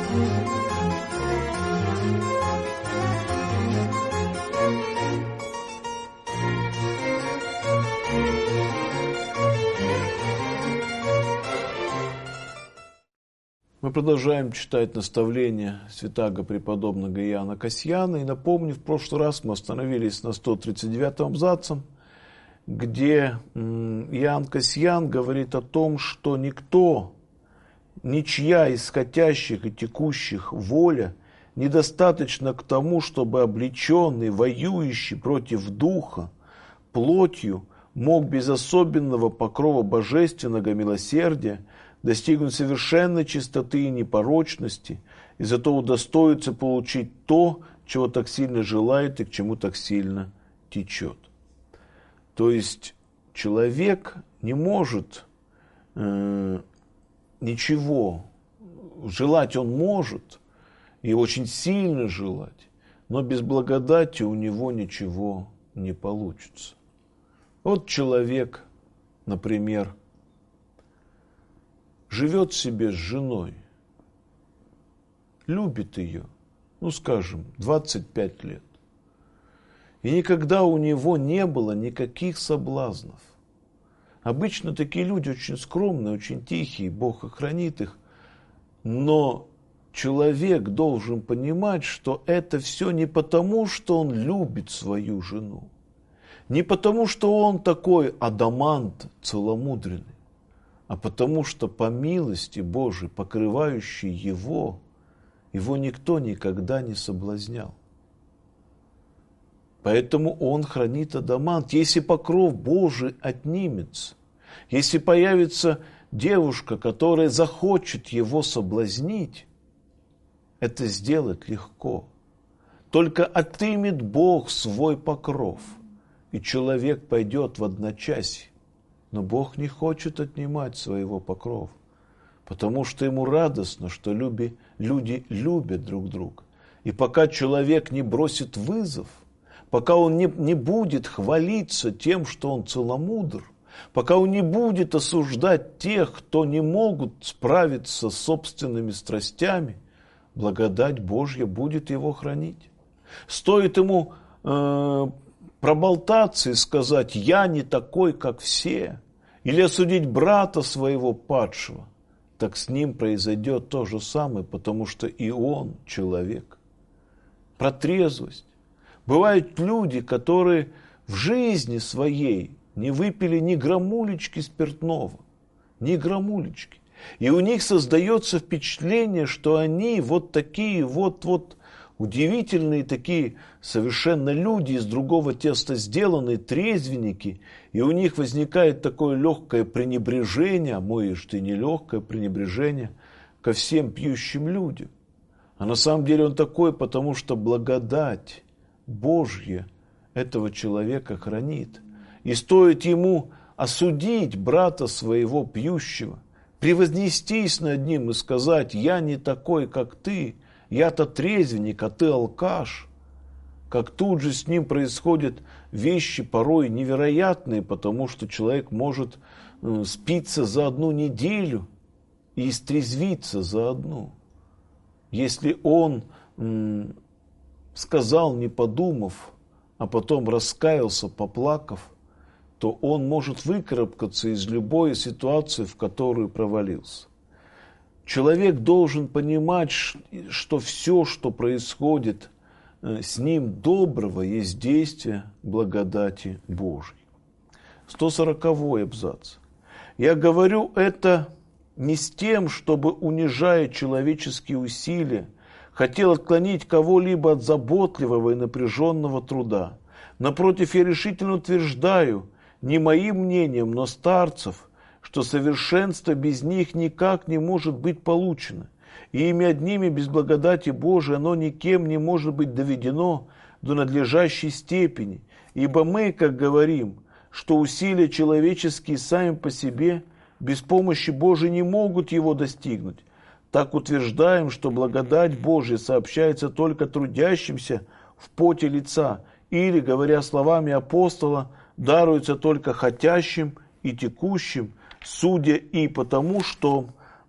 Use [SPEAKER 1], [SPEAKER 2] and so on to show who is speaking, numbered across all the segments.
[SPEAKER 1] Мы продолжаем читать наставления святаго преподобного Иоанна Кассиана. И напомню, в прошлый раз мы остановились на 139-м абзацем, где Иоанн Кассиан говорит о том, что никто, ничья из хотящих и текущих воля недостаточно к тому, чтобы облеченный, воюющий против духа, плотью, мог без особенного покрова божественного милосердия достигнуть совершенной чистоты и непорочности, и зато удостоится получить то, чего так сильно желает и к чему так сильно течет. То есть человек не может ничего, желать он может, и очень сильно желать, но без благодати у него ничего не получится. Вот человек, например, живет себе с женой, любит ее, скажем, 25 лет. И никогда у него не было никаких соблазнов. Обычно такие люди очень скромные, очень тихие, Бог охранит их. Но человек должен понимать, что это все не потому, что он любит свою жену, не потому, что он такой адамант целомудренный, а потому что по милости Божией, покрывающей его никто никогда не соблазнял. Поэтому он хранит адамант. Если покров Божий отнимется, если появится девушка, которая захочет его соблазнить, это сделать легко. Только отымет Бог свой покров, и человек пойдет в одночасье. Но Бог не хочет отнимать своего покрова, потому что ему радостно, что люди любят друг друга. И пока человек не бросит вызов, пока он не будет хвалиться тем, что он целомудр, пока он не будет осуждать тех, кто не могут справиться с собственными страстями, благодать Божья будет его хранить. Стоит ему проболтаться и сказать: «Я не такой, как все», или осудить брата своего падшего, так с ним произойдет то же самое, потому что и он человек. Про трезвость. Бывают люди, которые в жизни своей не выпили ни грамулечки спиртного, ни грамулечки. И у них создается впечатление, что они вот такие вот удивительные такие совершенно люди, из другого теста сделанные, трезвенники, и у них возникает такое легкое пренебрежение, а может и не легкое пренебрежение, ко всем пьющим людям. А на самом деле он такой, потому что благодать Божья этого человека хранит. И стоит ему осудить брата своего пьющего, превознестись над ним и сказать: «Я не такой, как ты, я-то трезвенник, а ты алкаш», как тут же с ним происходят вещи порой невероятные, потому что человек может спиться за одну неделю и истрезвиться за одну. Если он сказал, не подумав, а потом раскаялся, поплакав, то он может выкарабкаться из любой ситуации, в которую провалился. Человек должен понимать, что все, что происходит с ним доброго, есть действие благодати Божьей. 140-й абзац. Я говорю это не с тем, чтобы, унижая человеческие усилия, хотел отклонить кого-либо от заботливого и напряженного труда. Напротив, я решительно утверждаю, не моим мнением, но старцев, что совершенство без них никак не может быть получено, и ими одними без благодати Божией оно никем не может быть доведено до надлежащей степени, ибо мы, как говорим, что усилия человеческие сами по себе без помощи Божией не могут его достигнуть, так утверждаем, что благодать Божия сообщается только трудящимся в поте лица, или, говоря словами апостола, даруется только хотящим и текущим, судя и потому, что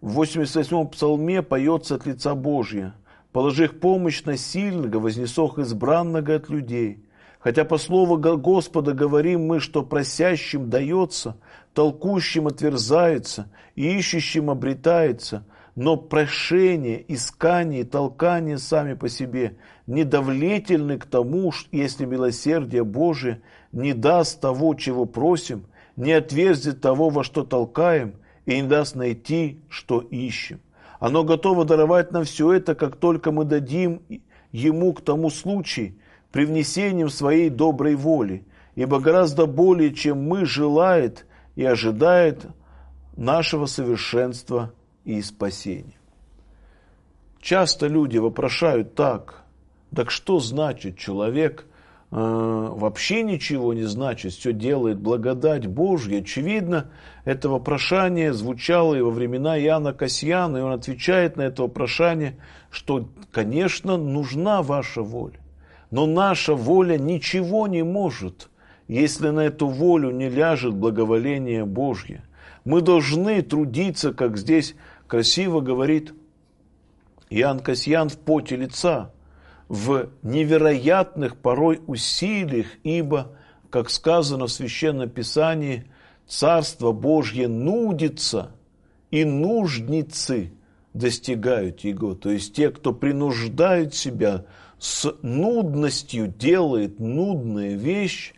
[SPEAKER 1] в 88-м псалме поется от лица Божия: «Положих помощь на сильного, вознесох избранного от людей». Хотя по слову Господа говорим мы, что просящим дается, толкущим отверзается, и ищущим обретается, но прошение, искание и толкание сами по себе недовлетельны к тому, если милосердие Божие не даст того, чего просим, не отверзит того, во что толкаем, и не даст найти, что ищем. Оно готово даровать нам все это, как только мы дадим Ему к тому случаю, привнесением своей доброй воли, ибо гораздо более, чем мы, желает и ожидает нашего совершенства и спасения. Часто люди вопрошают так что значит человек вообще ничего не значит, все делает благодать Божья? Очевидно, это вопрошание звучало и во времена Иоанна Кассиана, и он отвечает на это вопрошание, что, конечно, нужна ваша воля. Но наша воля ничего не может, если на эту волю не ляжет благоволение Божье. Мы должны трудиться, как здесь красиво говорит Иоанн Кассиан, в поте лица, в невероятных порой усилиях, ибо, как сказано в Священном Писании, Царство Божье нудится, и нужницы достигают его. То есть те, кто принуждают себя, с нудностью делает нудные вещи,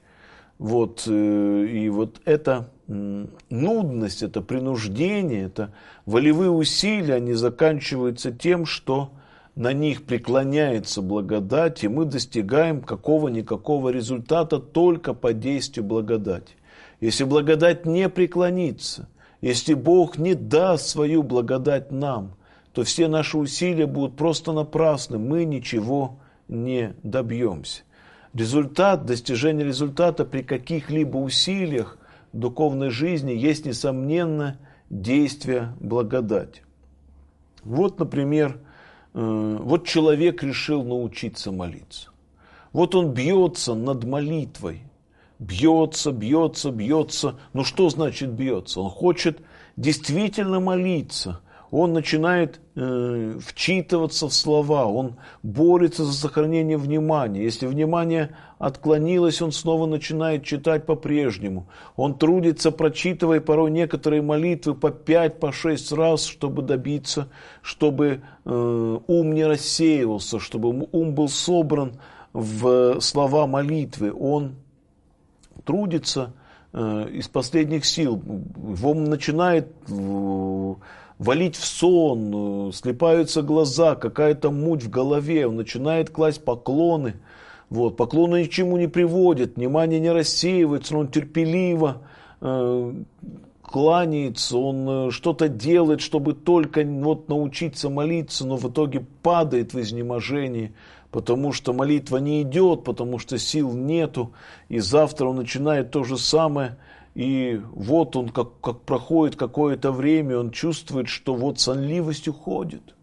[SPEAKER 1] и вот эта нудность, это принуждение, это волевые усилия, они заканчиваются тем, что на них преклоняется благодать, и мы достигаем какого-никакого результата только по действию благодати. Если благодать не преклонится, если Бог не даст свою благодать нам, то все наши усилия будут просто напрасны, мы ничего не добьемся. Достижение результата при каких-либо усилиях в духовной жизни есть, несомненно, действие благодати. Вот, например, человек решил научиться молиться. Он бьется над молитвой. Бьется. Ну что значит бьется? Он хочет действительно молиться. Он начинает вчитываться в слова, он борется за сохранение внимания. Если внимание отклонилось, он снова начинает читать по-прежнему. Он трудится, прочитывая порой некоторые молитвы по 5, по 6 раз, чтобы добиться, чтобы ум не рассеивался, чтобы ум был собран в слова молитвы. Он трудится из последних сил. Он начинает валить в сон, слипаются глаза, какая-то муть в голове, он начинает класть поклоны. Поклоны ни к чему не приводят, внимание не рассеивается, он терпеливо кланяется, он что-то делает, чтобы только научиться молиться, но в итоге падает в изнеможении, потому что молитва не идет, потому что сил нету, и завтра он начинает то же самое. И он, как проходит какое-то время, он чувствует, что сонливость уходит,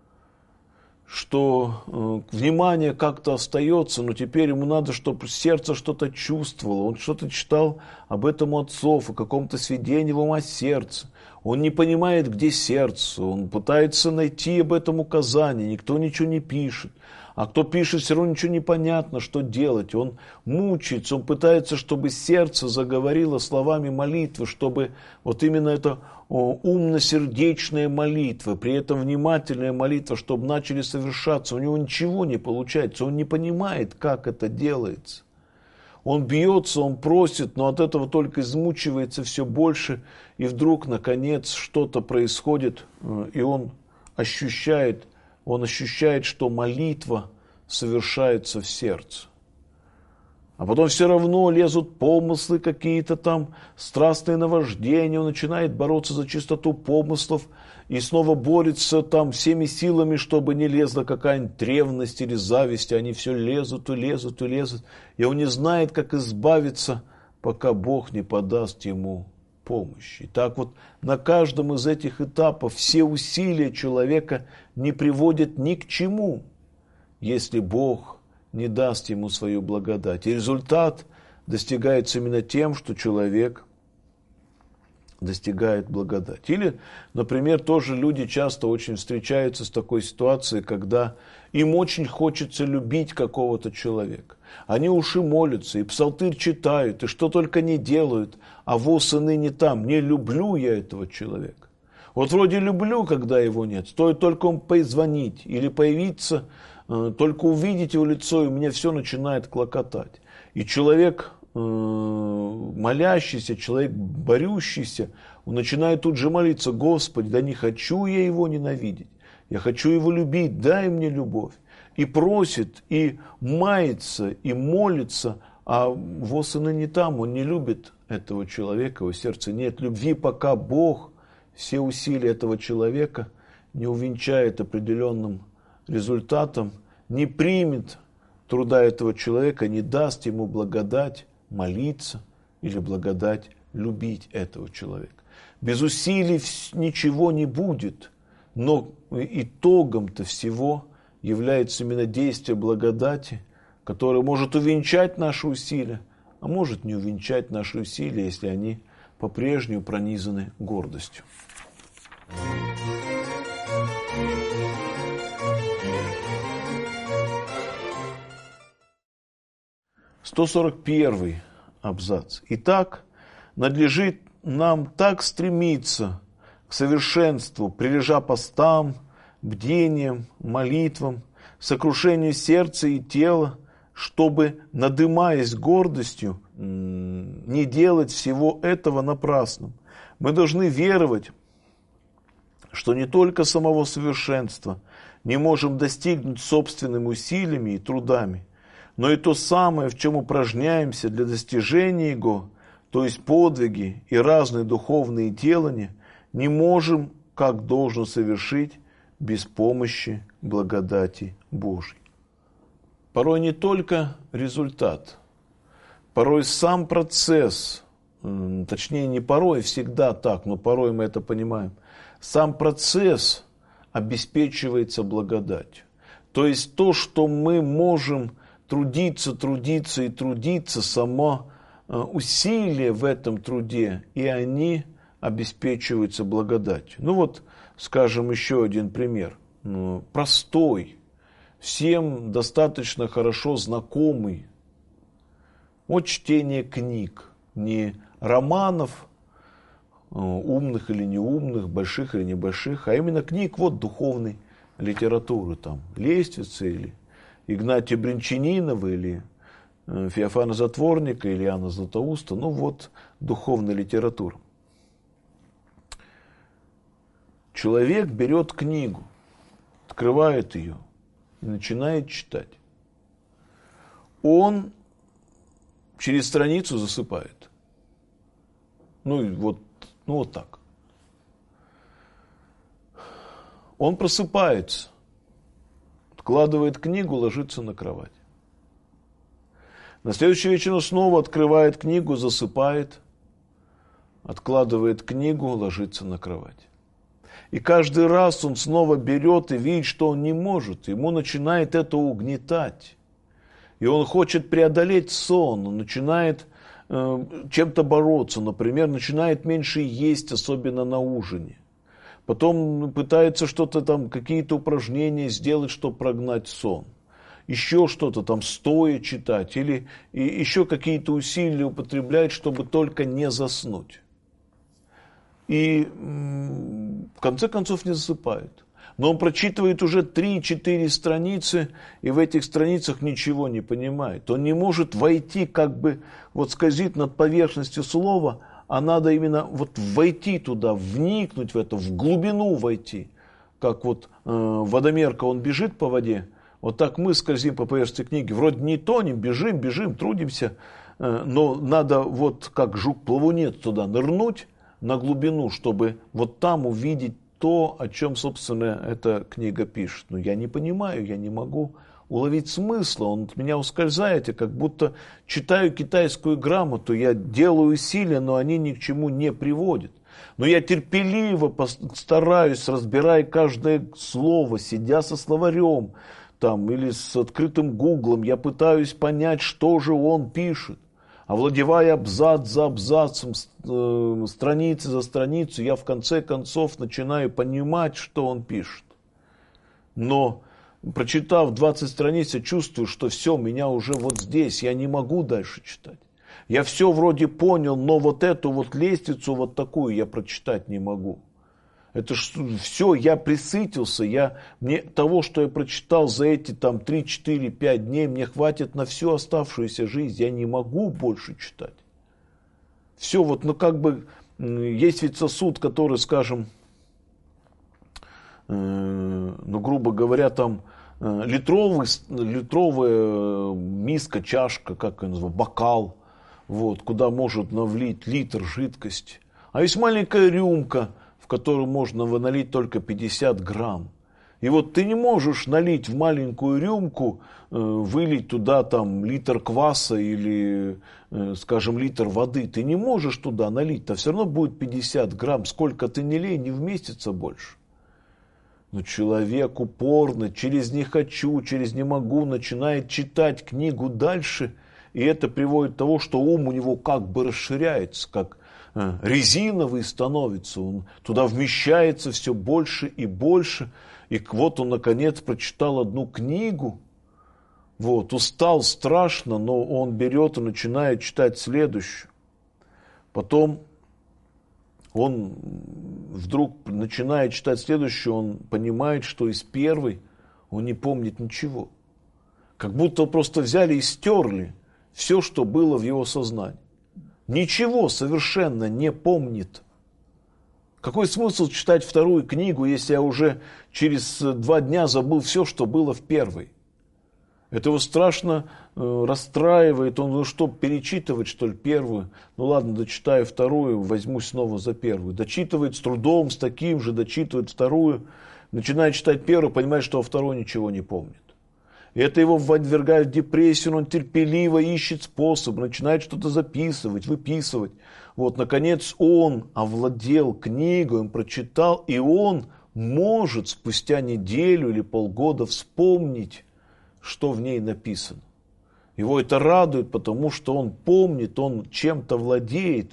[SPEAKER 1] что внимание как-то остается, но теперь ему надо, чтобы сердце что-то чувствовало. Он что-то читал об этом у отцов, о каком-то сведении о сердце. Он не понимает, где сердце, он пытается найти об этом указание, никто ничего не пишет. А кто пишет, все равно ничего не понятно, что делать. Он мучается, он пытается, чтобы сердце заговорило словами молитвы, чтобы именно это умно-сердечная молитва, при этом внимательная молитва, чтобы начали совершаться. У него ничего не получается, он не понимает, как это делается. Он бьется, он просит, но от этого только измучивается все больше, и вдруг, наконец, что-то происходит, и он ощущает, что молитва совершается в сердце. А потом все равно лезут помыслы какие-то там, страстные наваждения, он начинает бороться за чистоту помыслов и снова борется там всеми силами, чтобы не лезла какая-нибудь ревность или зависть, и они все лезут, и он не знает, как избавиться, пока Бог не подаст ему помощи. И так на каждом из этих этапов все усилия человека не приводят ни к чему, если Бог не даст ему свою благодать. И результат достигается именно тем, что человек достигает благодать. Или, например, тоже люди часто очень встречаются с такой ситуацией, когда им очень хочется любить какого-то человека. Они уж и молятся, и псалтырь читают, и что только не делают, а воз и ныне там. Не люблю я этого человека. Вот вроде люблю, когда его нет, стоит только он позвонить или появиться, только увидеть его лицо, и у меня все начинает клокотать. И человек молящийся, человек борющийся, он начинает тут же молиться: Господи, да не хочу я его ненавидеть, я хочу его любить, дай мне любовь. И просит, и мается, и молится, а воз и ныне там, он не любит этого человека, его сердце нет любви, пока Бог все усилия этого человека не увенчает определенным результатом, не примет труда этого человека, не даст ему благодать молиться или благодать любить этого человека. Без усилий ничего не будет, но итогом-то всего является именно действие благодати, которое может увенчать наши усилия, а может не увенчать наши усилия, если они по-прежнему пронизаны гордостью. «141 абзац. Итак, надлежит нам так стремиться к совершенству, прилежа постам, бдениям, молитвам, сокрушению сердца и тела, чтобы, надымаясь гордостью, не делать всего этого напрасным. Мы должны веровать, что не только самого совершенства не можем достигнуть собственными усилиями и трудами, но и то самое, в чем упражняемся для достижения его, то есть подвиги и разные духовные делания, не можем, как должно совершить, без помощи благодати Божьей. Порой не только результат, порой сам процесс, точнее не порой, всегда так, но порой мы это понимаем, сам процесс обеспечивается благодатью. То есть то, что мы можем трудиться и трудиться, само усилие в этом труде, и они обеспечиваются благодатью. Ну вот, скажем, еще один пример. Простой, всем достаточно хорошо знакомый. Вот чтение книг, не романов, умных или неумных, больших или небольших, а именно книг вот духовной литературы, там, Лествица или Игнатия Бринчанинова, или Феофана Затворника, или Иоанна Златоуста, ну вот духовная литература. Человек берет книгу, открывает ее и начинает читать. Он через страницу засыпает. Ну вот так. Он просыпается, откладывает книгу, ложится на кровать. На следующий вечер он снова открывает книгу, засыпает, откладывает книгу, ложится на кровать. И каждый раз он снова берет и видит, что он не может. Ему начинает это угнетать. И он хочет преодолеть сон, он начинает чем-то бороться. Например, начинает меньше есть, особенно на ужине. Потом пытается что-то там, какие-то упражнения сделать, чтобы прогнать сон. Еще что-то там стоя читать. Или еще какие-то усилия употреблять, чтобы только не заснуть. И в конце концов не засыпает. Но он прочитывает уже 3-4 страницы, и в этих страницах ничего не понимает. Он не может войти, как бы вот скользит над поверхностью слова, а надо именно вот войти туда, вникнуть в это, в глубину войти. Как вот водомерка, он бежит по воде, вот так мы скользим по поверхности книги. Вроде не тонем, бежим, трудимся, но надо вот как жук-плавунец туда нырнуть на глубину, чтобы вот там увидеть то, о чем, собственно, эта книга пишет. Но я не понимаю, я не могу уловить смысла, он от меня ускользает, я как будто читаю китайскую грамоту, я делаю усилия, но они ни к чему не приводят. Но я терпеливо стараюсь, разбирая каждое слово, сидя со словарем там, или с открытым гуглом, я пытаюсь понять, что же он пишет. овладевая абзац за абзацем, страницы за страницей, я в конце концов начинаю понимать, что он пишет. Но прочитав 20 страниц, я чувствую, что все, меня уже вот здесь, я не могу дальше читать. Я все вроде понял, но вот эту вот лестницу, вот такую я прочитать не могу. Это все, я присытился, мне того, что я прочитал за эти там 3, 4, 5 дней, мне хватит на всю оставшуюся жизнь, я не могу больше читать. Все, вот, ну как бы, есть ведь сосуд, который, скажем, ну грубо говоря, там литровая миска, чашка, как ее называют, бокал, вот, куда может навлить литр жидкости. А есть маленькая рюмка, в которую можно налить только 50 грамм. И вот ты не можешь налить в маленькую рюмку, вылить туда там литр кваса или, скажем, литр воды. Ты не можешь туда налить, а все равно будет 50 грамм. Сколько ты не лей, не вместится больше. Но человек упорно, через «не хочу», через «не могу» начинает читать книгу дальше. И это приводит к тому, что ум у него как бы расширяется, как резиновый становится, он туда вмещается все больше и больше. И вот он наконец прочитал одну книгу, вот, устал страшно, но он берет и начинает читать следующую. Потом он вдруг начинает читать следующую, он понимает, что из первой он не помнит ничего. Как будто просто взяли и стерли все, что было в его сознании. Ничего совершенно не помнит. Какой смысл читать вторую книгу, если я уже через 2 дня забыл все, что было в первой? Это его страшно расстраивает. Он, ну что, перечитывать, что ли, первую? Ну ладно, дочитаю вторую, возьмусь снова за первую. Дочитывает с трудом, с таким же, дочитывает вторую. Начинает читать первую, понимает, что во второй ничего не помнит. И это его ввергает в депрессию, он терпеливо ищет способ, начинает что-то записывать, выписывать. Вот, наконец, он овладел книгой, он прочитал, и он может спустя неделю или полгода вспомнить, что в ней написано. Его это радует, потому что он помнит, он чем-то владеет.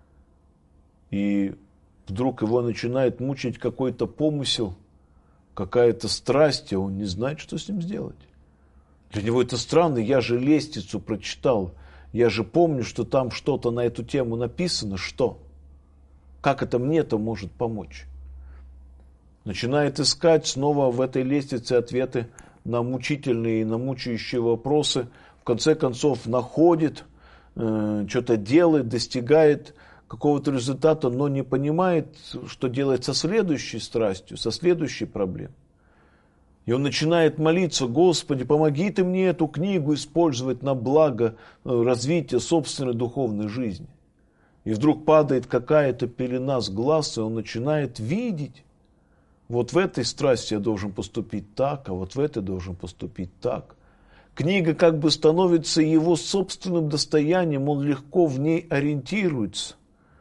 [SPEAKER 1] И вдруг его начинает мучить какой-то помысел, какая-то страсть, и он не знает, что с ним сделать. Для него это странно, я же лестницу прочитал, я же помню, что там что-то на эту тему написано, что? Как это мне-то может помочь? Начинает искать снова в этой лестнице ответы на мучительные и на мучающие вопросы, в конце концов находит, что-то делает, достигает какого-то результата, но не понимает, что делать со следующей страстью, со следующей проблемой. И он начинает молиться: Господи, помоги ты мне эту книгу использовать на благо развития собственной духовной жизни. И вдруг падает какая-то пелена с глаз, и он начинает видеть: вот в этой страсти я должен поступить так, а вот в этой должен поступить так. Книга как бы становится его собственным достоянием, он легко в ней ориентируется.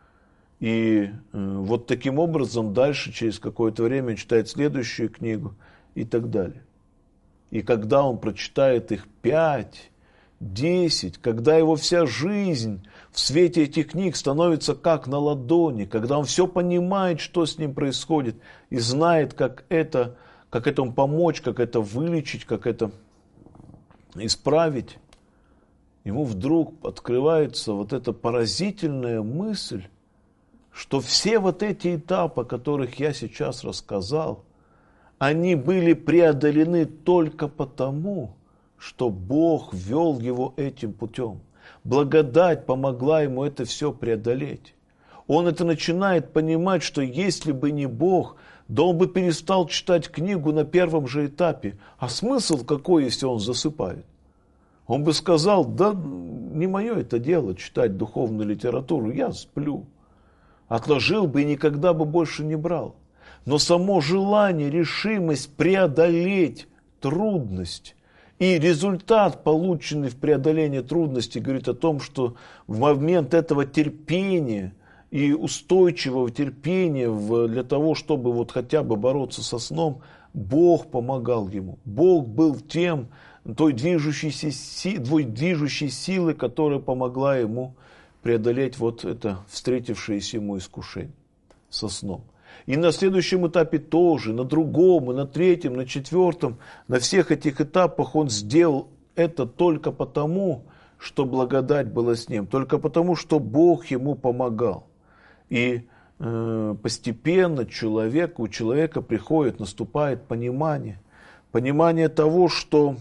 [SPEAKER 1] И вот таким образом дальше, через какое-то время, читает следующую книгу и так далее. И когда он прочитает их 5, 10, когда его вся жизнь в свете этих книг становится как на ладони, когда он все понимает, что с ним происходит, и знает, как этому помочь, как это вылечить, как это исправить, ему вдруг открывается вот эта поразительная мысль, что все вот эти этапы, о которых я сейчас рассказал, они были преодолены только потому, что Бог вел его этим путем. Благодать помогла ему это все преодолеть. Он это начинает понимать, что если бы не Бог, да он бы перестал читать книгу на первом же этапе. А смысл какой, если он засыпает? Он бы сказал: да не мое это дело читать духовную литературу, я сплю. Отложил бы и никогда бы больше не брал. Но само желание, решимость преодолеть трудность и результат, полученный в преодолении трудностей, говорит о том, что в момент этого терпения и устойчивого терпения для того, чтобы вот хотя бы бороться со сном, Бог помогал ему. Бог был тем той движущей силы, которая помогла ему преодолеть вот это встретившееся ему искушение со сном. И на следующем этапе тоже, на другом, и на третьем, на четвертом, на всех этих этапах он сделал это только потому, что благодать была с ним, только потому, что Бог ему помогал. И постепенно у человека наступает понимание того, что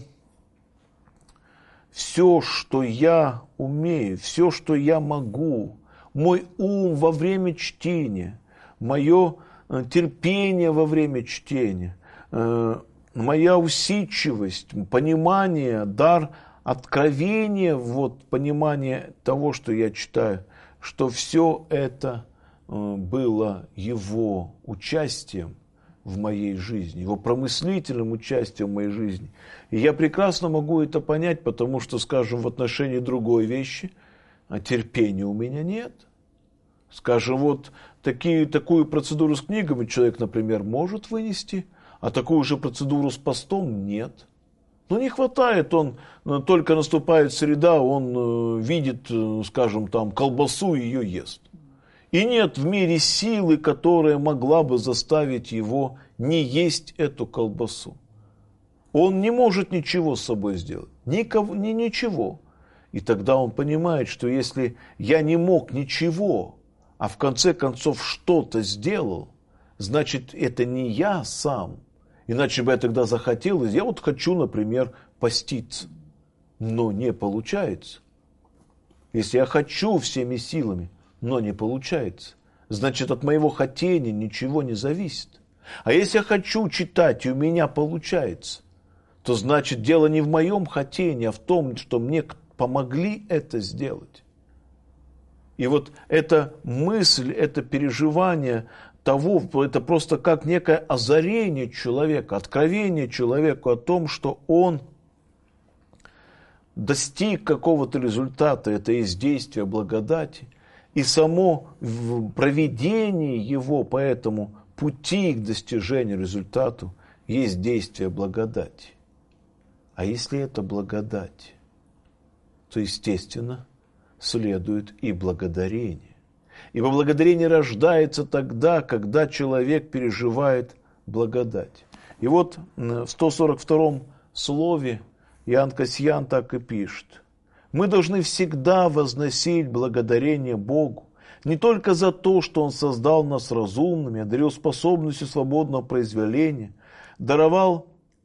[SPEAKER 1] все, что я умею, все, что я могу, мой ум во время чтения, мое терпение во время чтения, моя усидчивость, понимание, дар откровения, вот понимание того, что я читаю, что все это было его участием в моей жизни, его промыслительным участием в моей жизни. И я прекрасно могу это понять, потому что, скажем, в отношении другой вещи, терпения у меня нет. Скажем, вот такую процедуру с книгами человек, например, может вынести, а такую же процедуру с постом нет. Но не хватает, он только наступает среда, он видит, скажем, там колбасу и ее ест. И нет в мире силы, которая могла бы заставить его не есть эту колбасу. Он не может ничего с собой сделать, ничего. И тогда он понимает, что если я не мог ничего, а в конце концов что-то сделал, значит, это не я сам. Иначе бы я тогда захотел, я вот хочу, например, поститься. Но не получается. Если я хочу всеми силами, но не получается, значит, от моего хотения ничего не зависит. А если я хочу читать, и у меня получается, то значит, дело не в моем хотении, а в том, что мне помогли это сделать. И вот эта мысль, это переживание того, это просто как некое озарение человека, откровение человеку о том, что он достиг какого-то результата, это есть действие благодати. И само проведение его по этому пути к достижению результату есть действие благодати. А если это благодать, то, естественно, следует и благодарение. Ибо благодарение рождается тогда, когда человек переживает благодать. И вот в 142-м слове Иоанн Кассиан так и пишет. Мы должны всегда возносить благодарение Богу, не только за то, что Он создал нас разумными, одарил способностью свободного произволения, даровал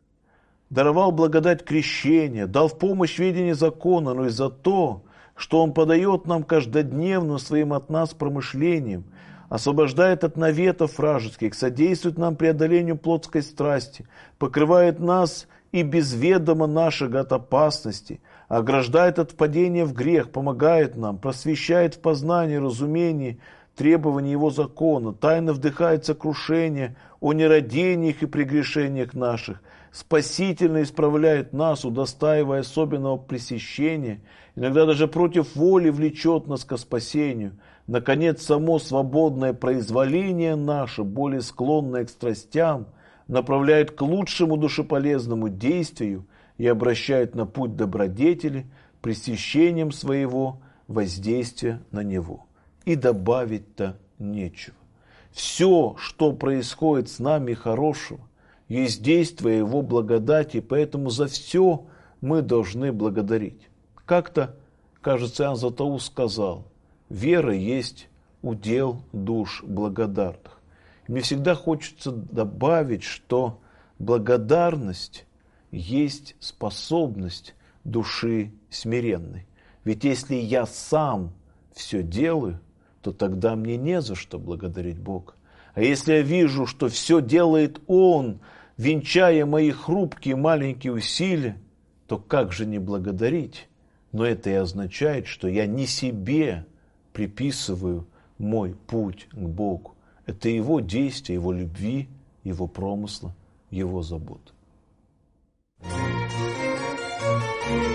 [SPEAKER 1] благодать крещения, дал в помощь ведения закона, но и за то, что Он подает нам каждодневно своим от нас промышлением, освобождает от наветов вражеских, содействует нам преодолению плотской страсти, покрывает нас и без ведома нашего от опасности, ограждает от впадения в грех, помогает нам, просвещает в познании, разумении, требований Его закона, тайно вдыхает сокрушение о нерадениях и прегрешениях наших, спасительно исправляет нас, удостаивая особенного пресещения, иногда даже против воли влечет нас ко спасению. Наконец, само свободное произволение наше, более склонное к страстям, направляет к лучшему душеполезному действию и обращает на путь добродетели пресещением своего воздействия на него. И добавить-то нечего. Все, что происходит с нами хорошего, есть действие Его благодати, поэтому за все мы должны благодарить. Как-то, кажется, Иоанн Златоуст сказал, вера есть удел душ благодарных. Мне всегда хочется добавить, что благодарность есть способность души смиренной. Ведь если я сам все делаю, то тогда мне не за что благодарить Бога. А если я вижу, что все делает Он, венчая мои хрупкие маленькие усилия, то как же не благодарить? Но это и означает, что я не себе приписываю мой путь к Богу. Это Его действия, Его любви, Его промысла, Его заботы.